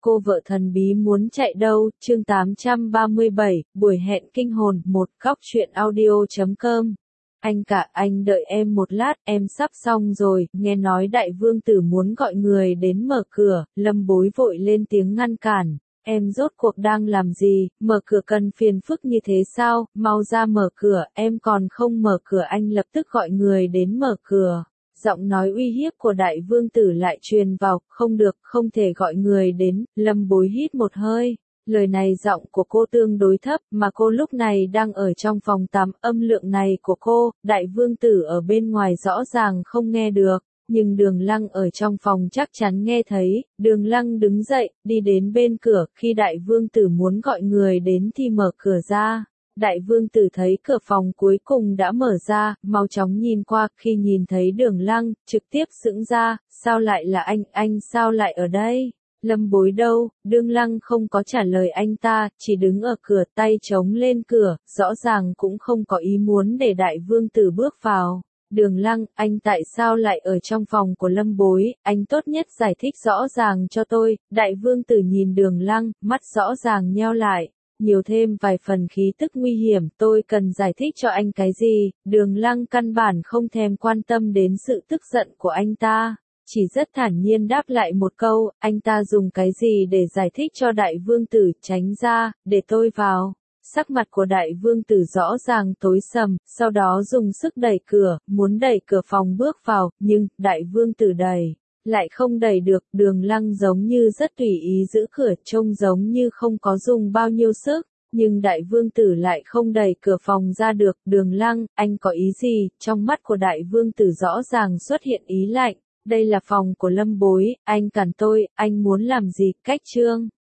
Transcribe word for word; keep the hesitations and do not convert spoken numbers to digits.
Cô vợ thần bí muốn chạy đâu, chương tám trăm ba mươi bảy, buổi hẹn kinh hồn, một góc truyện audio.com. Anh cả, anh đợi em một lát, em sắp xong rồi, nghe nói đại vương tử muốn gọi người đến mở cửa, Lâm Bối vội lên tiếng ngăn cản. Em rốt cuộc đang làm gì, mở cửa cần phiền phức như thế sao, mau ra mở cửa, em còn không mở cửa anh lập tức gọi người đến mở cửa. Giọng nói uy hiếp của đại vương tử lại truyền vào, không được, không thể gọi người đến, Lâm Bối hít một hơi. Lời này giọng của cô tương đối thấp, mà cô lúc này đang ở trong phòng tắm, âm lượng này của cô, đại vương tử ở bên ngoài rõ ràng không nghe được, nhưng Đường Lăng ở trong phòng chắc chắn nghe thấy. Đường Lăng đứng dậy, đi đến bên cửa, khi đại vương tử muốn gọi người đến thì mở cửa ra. Đại vương tử thấy cửa phòng cuối cùng đã mở ra, mau chóng nhìn qua, khi nhìn thấy Đường Lăng, trực tiếp sững ra, sao lại là anh, anh sao lại ở đây? Lâm Bối đâu? Đường Lăng không có trả lời anh ta, chỉ đứng ở cửa tay chống lên cửa, rõ ràng cũng không có ý muốn để đại vương tử bước vào. Đường Lăng, anh tại sao lại ở trong phòng của Lâm Bối, anh tốt nhất giải thích rõ ràng cho tôi. Đại vương tử nhìn Đường Lăng, mắt rõ ràng nheo lại. Nhiều thêm vài phần khí tức nguy hiểm, tôi cần giải thích cho anh cái gì? Đường Lăng căn bản không thèm quan tâm đến sự tức giận của anh ta, chỉ rất thản nhiên đáp lại một câu, anh ta dùng cái gì để giải thích cho đại vương tử, tránh ra, để tôi vào. Sắc mặt của đại vương tử rõ ràng tối sầm, sau đó dùng sức đẩy cửa, muốn đẩy cửa phòng bước vào, nhưng, đại vương tử đẩy lại không đẩy được. Đường Lăng giống như rất tùy ý giữ cửa, trông giống như không có dùng bao nhiêu sức, nhưng đại vương tử lại không đẩy cửa phòng ra được. Đường Lăng, anh có ý gì? Trong mắt của đại vương tử rõ ràng xuất hiện ý lạnh, đây là phòng của Lâm Bối, anh cản tôi, anh muốn làm gì? Cách chương